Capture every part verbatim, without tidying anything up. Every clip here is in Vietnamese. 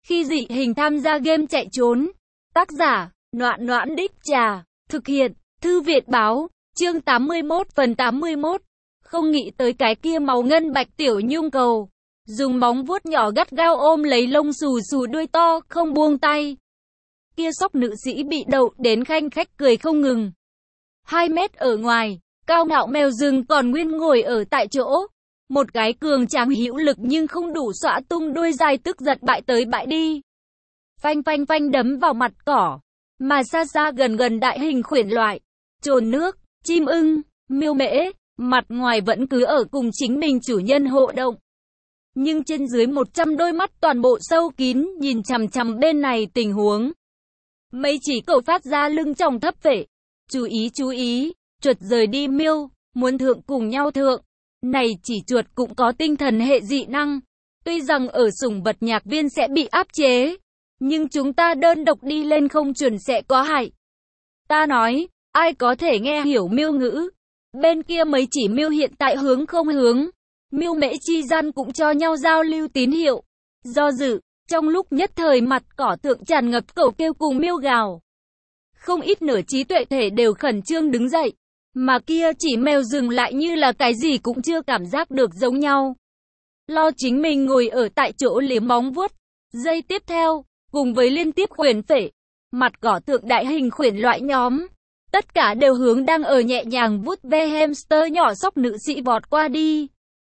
Khi dị hình tham gia game chạy trốn. Tác giả, Noãn Noãn Đích Trà. Thực hiện, Thư viện báo. Chương tám mươi mốt phần tám mươi mốt. Không nghĩ tới cái kia màu ngân bạch tiểu nhung cầu. Dùng móng vuốt nhỏ gắt gao ôm lấy lông xù xù đuôi to, không buông tay. Kia sóc nữ sĩ bị đậu đến khanh khách cười không ngừng. Hai mét ở ngoài, cao ngạo mèo rừng còn nguyên ngồi ở tại chỗ. Một cái cường tráng hữu lực nhưng không đủ xõa tung đuôi dài tức giật bại tới bại đi. Phanh phanh phanh đấm vào mặt cỏ. Mà xa xa gần gần đại hình khuyển loại. Trồn nước, chim ưng, miêu mễ, mặt ngoài vẫn cứ ở cùng chính mình chủ nhân hộ động. Nhưng trên dưới một trăm đôi mắt toàn bộ sâu kín nhìn chằm chằm bên này tình huống. Mấy chỉ cậu phát ra lưng tròng thấp phệ. Chú ý chú ý, chuột rời đi miêu, muốn thượng cùng nhau thượng. Này chỉ chuột cũng có tinh thần hệ dị năng. Tuy rằng ở sủng vật nhạc viên sẽ bị áp chế, nhưng chúng ta đơn độc đi lên không chuẩn sẽ có hại. Ta nói, ai có thể nghe hiểu miêu ngữ? Bên kia mấy chỉ miêu hiện tại hướng không hướng. Miêu mễ chi gian cũng cho nhau giao lưu tín hiệu. Do dự, trong lúc nhất thời mặt cỏ tượng tràn ngập cẩu kêu cùng miêu gào. Không ít nửa trí tuệ thể đều khẩn trương đứng dậy. Mà kia chỉ mèo dừng lại như là cái gì cũng chưa cảm giác được giống nhau. Lo chính mình ngồi ở tại chỗ liếm móng vuốt. Giây tiếp theo, cùng với liên tiếp khuyển phệ, mặt cỏ tượng đại hình khuyển loại nhóm. Tất cả đều hướng đang ở nhẹ nhàng vuốt ve hamster nhỏ sóc nữ sĩ vọt qua đi.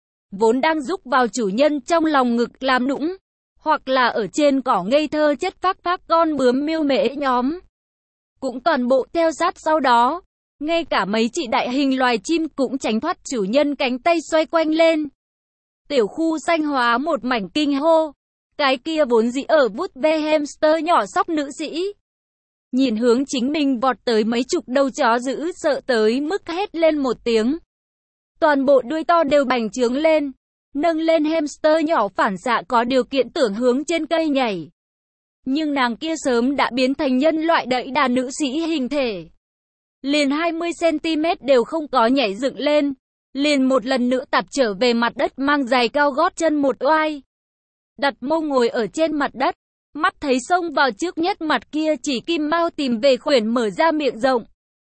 Vốn đang rúc vào chủ nhân trong lòng ngực làm nũng. Hoặc là ở trên cỏ ngây thơ chất phác phác con bướm miêu mễ nhóm. Cũng toàn bộ theo sát sau đó. Ngay cả mấy chị đại hình loài chim cũng tránh thoát chủ nhân cánh tay xoay quanh lên. Tiểu khu xanh hóa một mảnh kinh hô. Cái kia vốn dĩ ở vuốt ve hamster nhỏ sóc nữ sĩ. Nhìn hướng chính mình vọt tới mấy chục đầu chó dữ sợ tới mức hét lên một tiếng. Toàn bộ đuôi to đều bành trướng lên. Nâng lên hamster nhỏ phản xạ có điều kiện tưởng hướng trên cây nhảy. Nhưng nàng kia sớm đã biến thành nhân loại đẫy đà nữ sĩ hình thể. Liền hai mươi xăng ti mét đều không có nhảy dựng lên. Liền một lần nữa tạp trở về mặt đất mang giày cao gót chân một oai. Đặt mông ngồi ở trên mặt đất. Mắt thấy xông vào trước nhất mặt kia chỉ kim mao tìm về khuyển mở ra miệng rộng.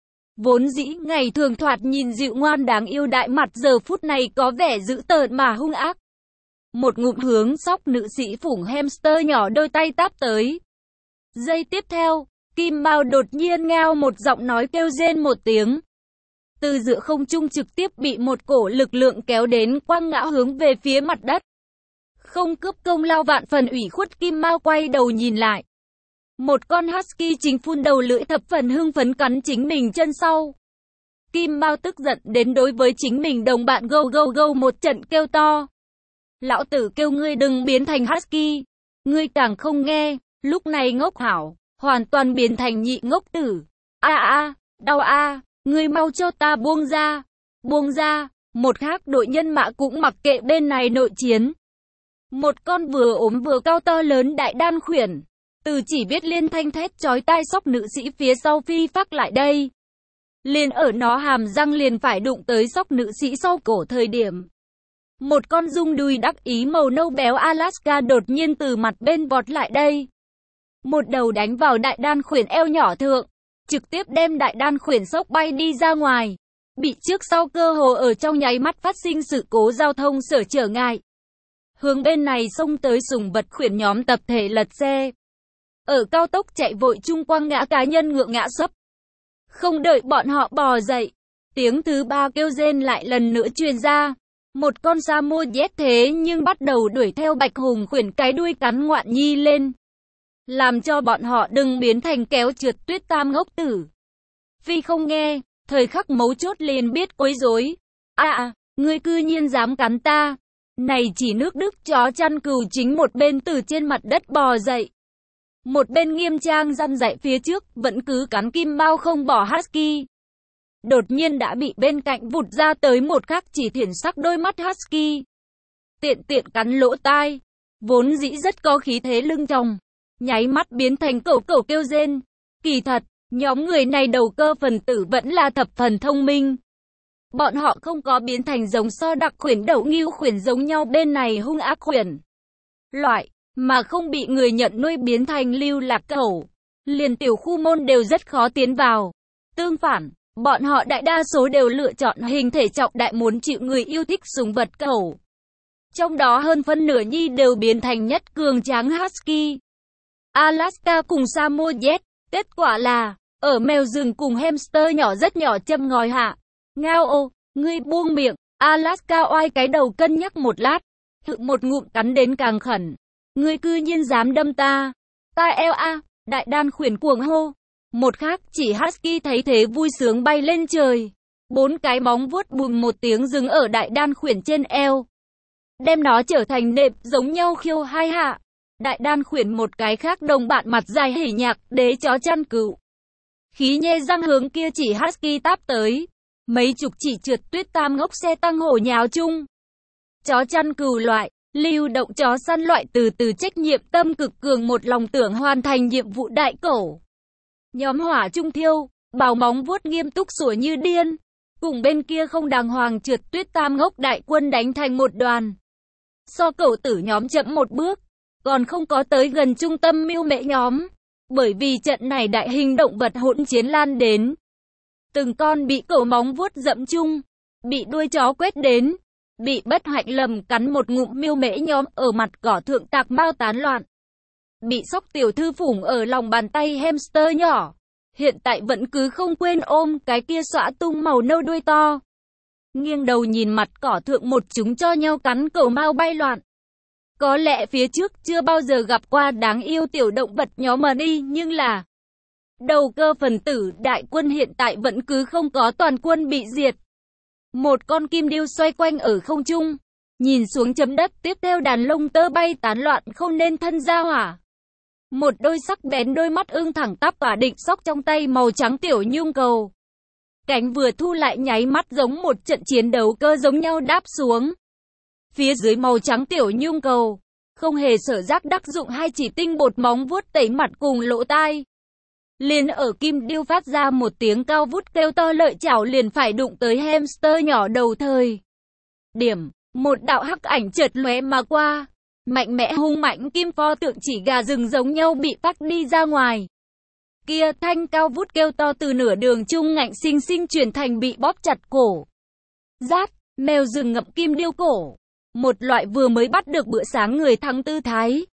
Vốn dĩ ngày thường thoạt nhìn dịu ngoan đáng yêu đại mặt giờ phút này có vẻ dữ tợn mà hung ác. Một ngụm hướng sóc nữ sĩ phủng hamster nhỏ đôi tay táp tới. Giây tiếp theo, kim mao đột nhiên ngao một giọng nói kêu rên một tiếng. Từ giữa không trung trực tiếp bị một cổ lực lượng kéo đến quăng ngã hướng về phía mặt đất. Không cướp công lao vạn phần ủy khuất kim mao quay đầu nhìn lại. Một con husky chính phun đầu lưỡi thập phần hưng phấn cắn chính mình chân sau. Kim mao tức giận đến đối với chính mình đồng bạn gâu gâu gâu một trận kêu to. Lão tử kêu ngươi đừng biến thành husky. Ngươi càng không nghe, lúc này ngốc hảo, hoàn toàn biến thành nhị ngốc tử. A a, đau a, ngươi mau cho ta buông ra. Buông ra, một khác đội nhân mã cũng mặc kệ bên này nội chiến. Một con vừa ốm vừa cao to lớn đại đan khuyển. Từ chỉ biết liên thanh thét chói tai sóc nữ sĩ phía sau phi phác lại đây. Liền ở nó hàm răng liền phải đụng tới sóc nữ sĩ sau cổ thời điểm. Một con rung đùi đắc ý màu nâu béo Alaska đột nhiên từ mặt bên vọt lại đây. Một đầu đánh vào đại đan khuyển eo nhỏ thượng. Trực tiếp đem đại đan khuyển sốc bay đi ra ngoài. Bị trước sau cơ hồ ở trong nháy mắt phát sinh sự cố giao thông sở trở ngại. Hướng bên này xông tới sủng vật khuyển nhóm tập thể lật xe. Ở cao tốc chạy vội chung quăng ngã cá nhân ngựa ngã sấp. Không đợi bọn họ bò dậy. Tiếng thứ ba kêu rên lại lần nữa truyền ra. Một con sa mô dét thế nhưng bắt đầu đuổi theo bạch hùng khuyển cái đuôi cắn ngoạn nhi lên. Làm cho bọn họ đừng biến thành kéo trượt tuyết tam ngốc tử. Phi không nghe, thời khắc mấu chốt liền biết quấy rối. À à, ngươi cư nhiên dám cắn ta. Này chỉ nước Đức chó chăn cừu chính một bên từ trên mặt đất bò dậy. Một bên nghiêm trang răn dạy phía trước vẫn cứ cắn kim mao không bỏ husky. Đột nhiên đã bị bên cạnh vụt ra tới một khắc chỉ thiển sắc đôi mắt husky. Tiện tiện cắn lỗ tai. Vốn dĩ rất có khí thế lưng tròng. Nháy mắt biến thành cẩu cẩu kêu rên. Kỳ thật, nhóm người này đầu cơ phần tử vẫn là thập phần thông minh. Bọn họ không có biến thành giống so đặc khuyển đậu nghêu khuyển giống nhau bên này hung ác khuyển. Loại, mà không bị người nhận nuôi biến thành lưu lạc cẩu, liền tiểu khu môn đều rất khó tiến vào. Tương phản, bọn họ đại đa số đều lựa chọn hình thể trọng đại muốn chịu người yêu thích sủng vật cẩu. Trong đó hơn phân nửa nhi đều biến thành nhất cường tráng Husky, Alaska cùng Samoyed. Kết quả là, ở mèo rừng cùng hamster nhỏ rất nhỏ châm ngòi hạ. Ngao ô, ngươi buông miệng, Alaska oai cái đầu cân nhắc một lát, thự một ngụm cắn đến càng khẩn. Ngươi cư nhiên dám đâm ta. Ta eo a, đại đan khuyển cuồng hô. Một khác chỉ Husky thấy thế vui sướng bay lên trời. Bốn cái móng vuốt bùm một tiếng dừng ở đại đan khuyển trên eo. Đem nó trở thành nệm giống nhau khiêu hai hạ. Đại đan khuyển một cái khác đồng bạn mặt dài hỉ nhạc, đế chó chăn cừu. Khí nhe răng hướng kia chỉ Husky táp tới. Mấy chục chỉ trượt tuyết tam ngốc xe tăng hổ nháo chung. Chó chăn cừu loại, lưu động chó săn loại từ từ trách nhiệm tâm cực cường một lòng tưởng hoàn thành nhiệm vụ đại cẩu. Nhóm hỏa trung thiêu, bảo móng vuốt nghiêm túc sủa như điên. Cùng bên kia không đàng hoàng trượt tuyết tam ngốc đại quân đánh thành một đoàn. So cẩu tử nhóm chậm một bước, còn không có tới gần trung tâm mưu mễ nhóm. Bởi vì trận này đại hình động vật hỗn chiến lan đến. Từng con bị cẩu móng vuốt dẫm chung, bị đuôi chó quét đến, bị bất hạnh lầm cắn một ngụm miêu mễ nhóm ở mặt cỏ thượng tạc mau tán loạn. Bị sóc tiểu thư phủng ở lòng bàn tay hamster nhỏ. Hiện tại vẫn cứ không quên ôm cái kia xõa tung màu nâu đuôi to. Nghiêng đầu nhìn mặt cỏ thượng một chúng cho nhau cắn cẩu mau bay loạn. Có lẽ phía trước chưa bao giờ gặp qua đáng yêu tiểu động vật nhóm mà đi, nhưng là đầu cơ phần tử đại quân hiện tại vẫn cứ không có toàn quân bị diệt. Một con kim điêu xoay quanh ở không trung, nhìn xuống chấm đất, tiếp theo đàn lông tơ bay tán loạn không nên thân ra hỏa. Một đôi sắc bén đôi mắt ưng thẳng tắp và định sóc trong tay màu trắng tiểu nhung cầu. Cánh vừa thu lại nháy mắt giống một trận chiến đấu cơ giống nhau đáp xuống. Phía dưới màu trắng tiểu nhung cầu, không hề sở giác đắc dụng hai chỉ tinh bột móng vuốt tẩy mặt cùng lỗ tai. Liền ở kim điêu phát ra một tiếng cao vút kêu to lợi chảo liền phải đụng tới hamster nhỏ đầu thời. Điểm, một đạo hắc ảnh chợt lóe mà qua. Mạnh mẽ hung mạnh kim pho tượng chỉ gà rừng giống nhau bị tách đi ra ngoài. Kia thanh cao vút kêu to từ nửa đường chung ngạnh sinh sinh chuyển thành bị bóp chặt cổ. Rát, mèo rừng ngậm kim điêu cổ. Một loại vừa mới bắt được bữa sáng người thắng tư thái.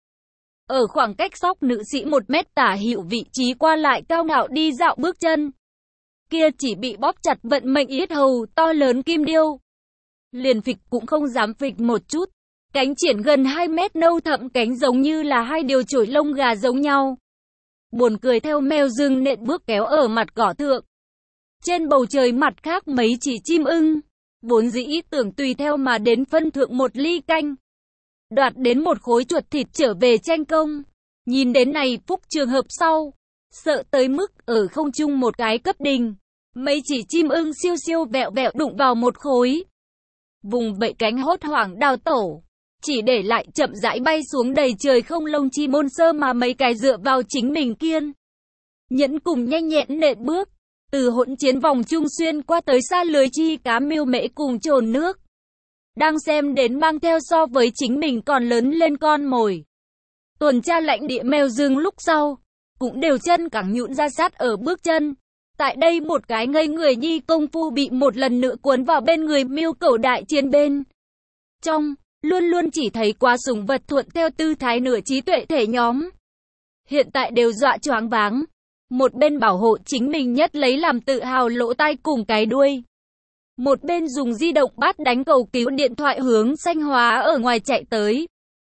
Ở khoảng cách sóc nữ sĩ một mét tả hữu vị trí qua lại cao ngạo đi dạo bước chân. Kia chỉ bị bóp chặt vận mệnh yết hầu to lớn kim điêu. Liền phịch cũng không dám phịch một chút. Cánh triển gần hai mét nâu thậm cánh giống như là hai điều chổi lông gà giống nhau. Buồn cười theo mèo rừng nện bước kéo ở mặt cỏ thượng. Trên bầu trời mặt khác mấy chỉ chim ưng. Vốn dĩ tưởng tùy theo mà đến phân thượng một ly canh. Đoạt đến một khối chuột thịt trở về tranh công. Nhìn đến này phúc trường hợp sau. Sợ tới mức ở không trung một cái cấp đình. Mấy chỉ chim ưng siêu siêu vẹo vẹo đụng vào một khối. Vùng vẫy cánh hốt hoảng đào tổ. Chỉ để lại chậm rãi bay xuống đầy trời không lông chi môn sơ mà mấy cái dựa vào chính mình kiên. Nhẫn cùng nhanh nhẹn nện bước. Từ hỗn chiến vòng trung xuyên qua tới xa lưới chi cá miêu mễ cùng trồn nước. Đang xem đến mang theo so với chính mình còn lớn lên con mồi. Tuần tra lãnh địa mèo rừng lúc sau. Cũng đều chân cẳng nhũn ra sát ở bước chân. Tại đây một cái ngây người nhi công phu bị một lần nữa cuốn vào bên người miêu cẩu đại chiến bên. Trong, luôn luôn chỉ thấy qua sủng vật thuận theo tư thái nửa trí tuệ thể nhóm. Hiện tại đều dọa choáng váng. Một bên bảo hộ chính mình nhất lấy làm tự hào lỗ tai cùng cái đuôi. Một bên dùng di động bắt đánh cầu cứu điện thoại hướng xanh hóa ở ngoài chạy tới.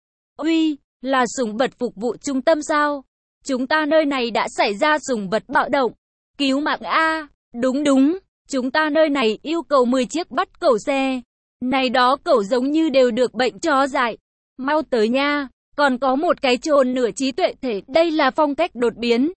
Uy, là sủng vật phục vụ trung tâm sao? Chúng ta nơi này đã xảy ra sủng vật bạo động. Cứu mạng A, đúng đúng, chúng ta nơi này yêu cầu mười chiếc bắt cẩu xe. Này đó cẩu giống như đều được bệnh chó dại. Mau tới nha, còn có một cái trồn nửa trí tuệ thể, đây là phong cách đột biến.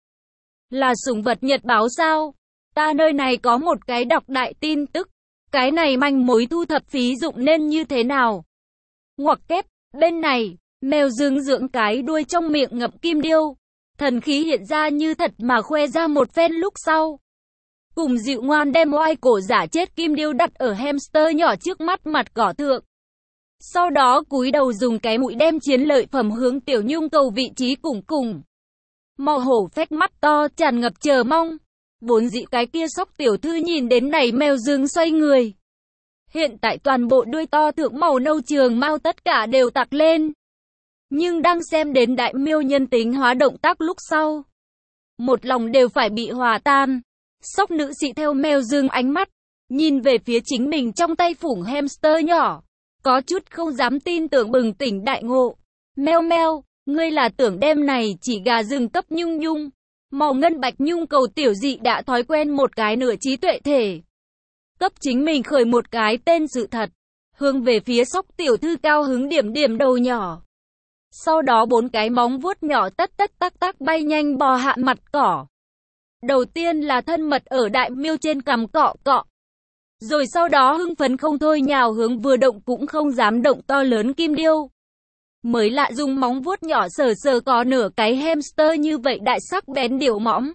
Là sủng vật nhật báo sao? Ta nơi này có một cái đọc đại tin tức. Cái này manh mối thu thập phí dụng nên như thế nào? Ngoặc kép, bên này, mèo rừng dưỡng cái đuôi trong miệng ngậm kim điêu. Thần khí hiện ra như thật mà khoe ra một phen lúc sau. Cùng dịu ngoan đem oai cổ giả chết kim điêu đặt ở hamster nhỏ trước mắt mặt cỏ thượng. Sau đó cúi đầu dùng cái mũi đem chiến lợi phẩm hướng Tiểu Nhung cầu vị trí cùng cùng. Màu hổ phách mắt to tràn ngập chờ mong. Vốn dĩ cái kia Sóc tiểu thư nhìn đến này mèo rừng xoay người. Hiện tại toàn bộ đuôi to thượng màu nâu trường mau tất cả đều tặc lên. Nhưng đang xem đến đại miêu nhân tính hóa động tác lúc sau, một lòng đều phải bị hòa tan. Sóc nữ sĩ theo mèo rừng ánh mắt, nhìn về phía chính mình trong tay phủng hamster nhỏ. Có chút không dám tin tưởng bừng tỉnh đại ngộ. Meo meo, ngươi là tưởng đem này chỉ gà rừng cấp Nhung Nhung. Màu ngân bạch nhung cầu tiểu dị đã thói quen một cái nửa trí tuệ thể. Cấp chính mình khởi một cái tên sự thật. Hướng về phía Sóc tiểu thư cao hứng điểm điểm đầu nhỏ. Sau đó bốn cái móng vuốt nhỏ tất tất tắc tắc bay nhanh bò hạ mặt cỏ. Đầu tiên là thân mật ở đại miêu trên cằm cọ cọ. Rồi sau đó hưng phấn không thôi nhào hướng vừa động cũng không dám động to lớn kim điêu. Mới lạ dùng móng vuốt nhỏ sờ sờ có nửa cái hamster như vậy đại sắc bén điểu mõm.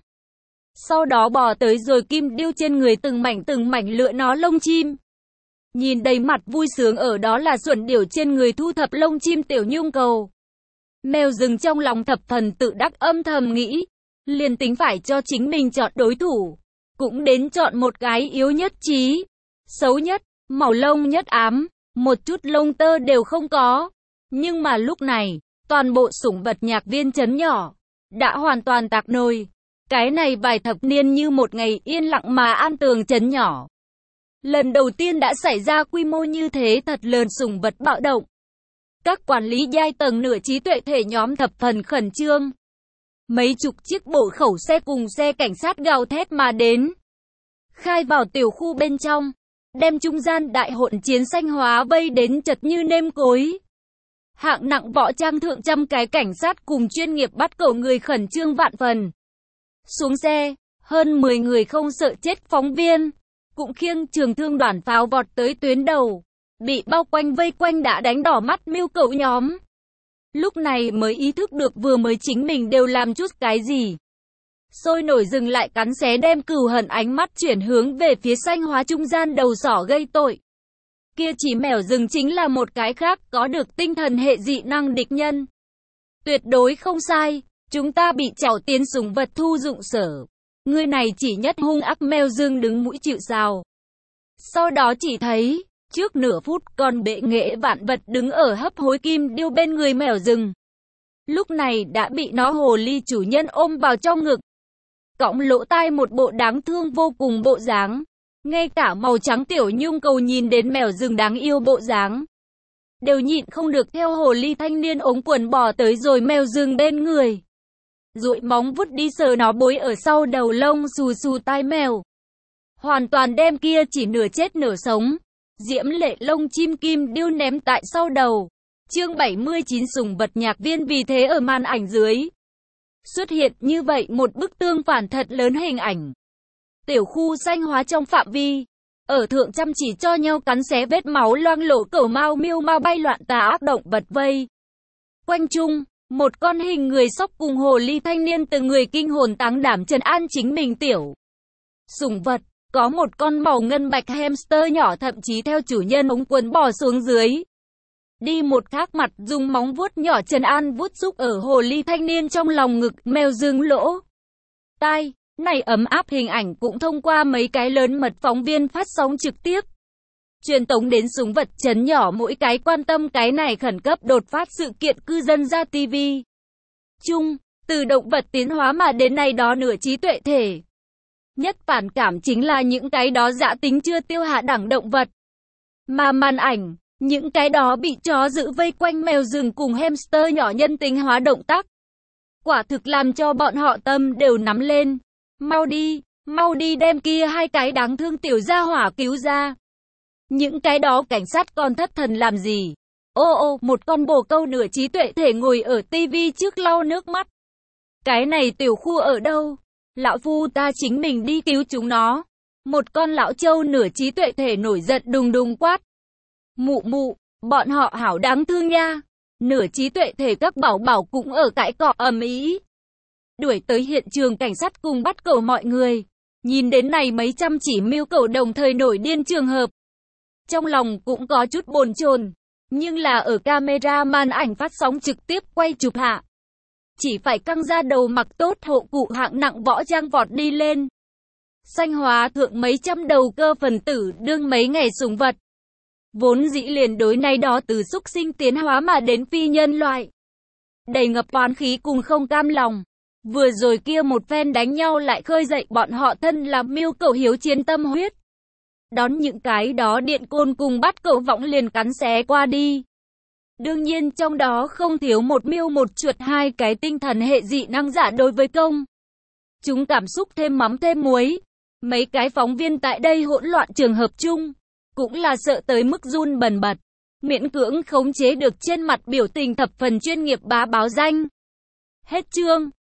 Sau đó bò tới rồi kim điêu trên người từng mảnh từng mảnh lựa nó lông chim. Nhìn đầy mặt vui sướng ở đó là xuẩn điểu trên người thu thập lông chim Tiểu Nhung cầu. Mèo rừng trong lòng thập thần tự đắc âm thầm nghĩ. Liền tính phải cho chính mình chọn đối thủ. Cũng đến chọn một cái yếu nhất trí. Xấu nhất, màu lông nhất ám, một chút lông tơ đều không có. Nhưng mà lúc này, toàn bộ sủng vật nhạc viên trấn nhỏ, đã hoàn toàn tạc nồi. Cái này vài thập niên như một ngày yên lặng mà an tường trấn nhỏ. Lần đầu tiên đã xảy ra quy mô như thế thật lớn sủng vật bạo động. Các quản lý giai tầng nửa trí tuệ thể nhóm thập phần khẩn trương. Mấy chục chiếc bổ khẩu xe cùng xe cảnh sát gào thét mà đến. Khai vào tiểu khu bên trong, đem trung gian đại hỗn chiến xanh hóa vây đến chật như nêm cối. Hạng nặng võ trang thượng trăm cái cảnh sát cùng chuyên nghiệp bắt cầu người khẩn trương vạn phần. Xuống xe, hơn mười người không sợ chết phóng viên, cũng khiêng trường thương đoàn pháo vọt tới tuyến đầu, bị bao quanh vây quanh đã đánh đỏ mắt miêu cậu nhóm. Lúc này mới ý thức được vừa mới chính mình đều làm chút cái gì. Sôi nổi dừng lại cắn xé đem cừu hận ánh mắt chuyển hướng về phía xanh hóa trung gian đầu sỏ gây tội. Kia chỉ mèo rừng chính là một cái khác có được tinh thần hệ dị năng địch nhân. Tuyệt đối không sai, chúng ta bị trảo tiến sủng vật thu dụng sở. Người này chỉ nhất hung ác mèo rừng đứng mũi chịu sào. Sau đó chỉ thấy, trước nửa phút con bệ nghệ vạn vật đứng ở hấp hối kim điêu bên người mèo rừng. Lúc này đã bị nó hồ ly chủ nhân ôm vào trong ngực. Cõng lỗ tai một bộ đáng thương vô cùng bộ dáng. Ngay cả màu trắng Tiểu Nhung cầu nhìn đến mèo rừng đáng yêu bộ dáng, đều nhịn không được theo hồ ly thanh niên ống quần bò tới rồi mèo rừng bên người. Duỗi móng vuốt đi sờ nó bối ở sau đầu lông xù xù tai mèo. Hoàn toàn đem kia chỉ nửa chết nửa sống. Diễm lệ lông chim kim điêu ném tại sau đầu. Chương bảy mươi chín sủng vật nhạc viên vì thế ở màn ảnh dưới. Xuất hiện như vậy một bức tương phản thật lớn hình ảnh. Tiểu khu xanh hóa trong phạm vi, ở thượng chăm chỉ cho nhau cắn xé vết máu loang lổ cẩu mao miêu mau bay loạn tà ác động vật vây. Quanh chung, một con hình người Sóc cùng hồ ly thanh niên từ người kinh hồn táng đảm trấn an chính mình tiểu sủng vật, có một con màu ngân bạch hamster nhỏ thậm chí theo chủ nhân ống quần bò xuống dưới. Đi một khác mặt dùng móng vuốt nhỏ trấn an vuốt xúc ở hồ ly thanh niên trong lòng ngực mèo rừng lỗ tai. Này ấm áp hình ảnh cũng thông qua mấy cái lớn mật phóng viên phát sóng trực tiếp. Truyền tống đến súng vật trấn nhỏ mỗi cái quan tâm cái này khẩn cấp đột phát sự kiện cư dân ra ti vi. Chung, từ động vật tiến hóa mà đến nay đó nửa trí tuệ thể. Nhất phản cảm chính là những cái đó dã tính chưa tiêu hạ đẳng động vật. Mà màn ảnh, những cái đó bị chó giữ vây quanh mèo rừng cùng hamster nhỏ nhân tính hóa động tác. Quả thực làm cho bọn họ tâm đều nắm lên. Mau đi, mau đi đem kia hai cái đáng thương tiểu gia hỏa cứu ra. Những cái đó cảnh sát còn thất thần làm gì? Ô ô, một con bồ câu nửa trí tuệ thể ngồi ở tivi trước lau nước mắt. Cái này tiểu khu ở đâu? Lão phu ta chính mình đi cứu chúng nó. Một con lão trâu nửa trí tuệ thể nổi giận đùng đùng quát. Mụ mụ, bọn họ hảo đáng thương nha. Nửa trí tuệ thể các bảo bảo cũng ở cãi cọ ầm ĩ. Đuổi tới hiện trường cảnh sát cùng bắt cẩu mọi người. Nhìn đến này mấy trăm chỉ miêu cẩu đồng thời nổi điên trường hợp. Trong lòng cũng có chút bồn chồn. Nhưng là ở camera màn ảnh phát sóng trực tiếp quay chụp hạ. Chỉ phải căng ra đầu mặc tốt hộ cụ hạng nặng võ trang vọt đi lên. Sanh hóa thượng mấy trăm đầu cơ phần tử đương mấy ngày sủng vật. Vốn dĩ liền đối này đó từ súc sinh tiến hóa mà đến phi nhân loại. Đầy ngập oán khí cùng không cam lòng. Vừa rồi kia một phen đánh nhau lại khơi dậy bọn họ thân là miêu cẩu hiếu chiến tâm huyết. Đón những cái đó điện côn cùng bắt cẩu võng liền cắn xé qua đi. Đương nhiên trong đó không thiếu một miêu một chuột hai cái tinh thần hệ dị năng giả đối với công. Chúng cảm xúc thêm mắm thêm muối. Mấy cái phóng viên tại đây hỗn loạn trường hợp chung. Cũng là sợ tới mức run bần bật. Miễn cưỡng khống chế được trên mặt biểu tình thập phần chuyên nghiệp bá báo danh. Hết chương.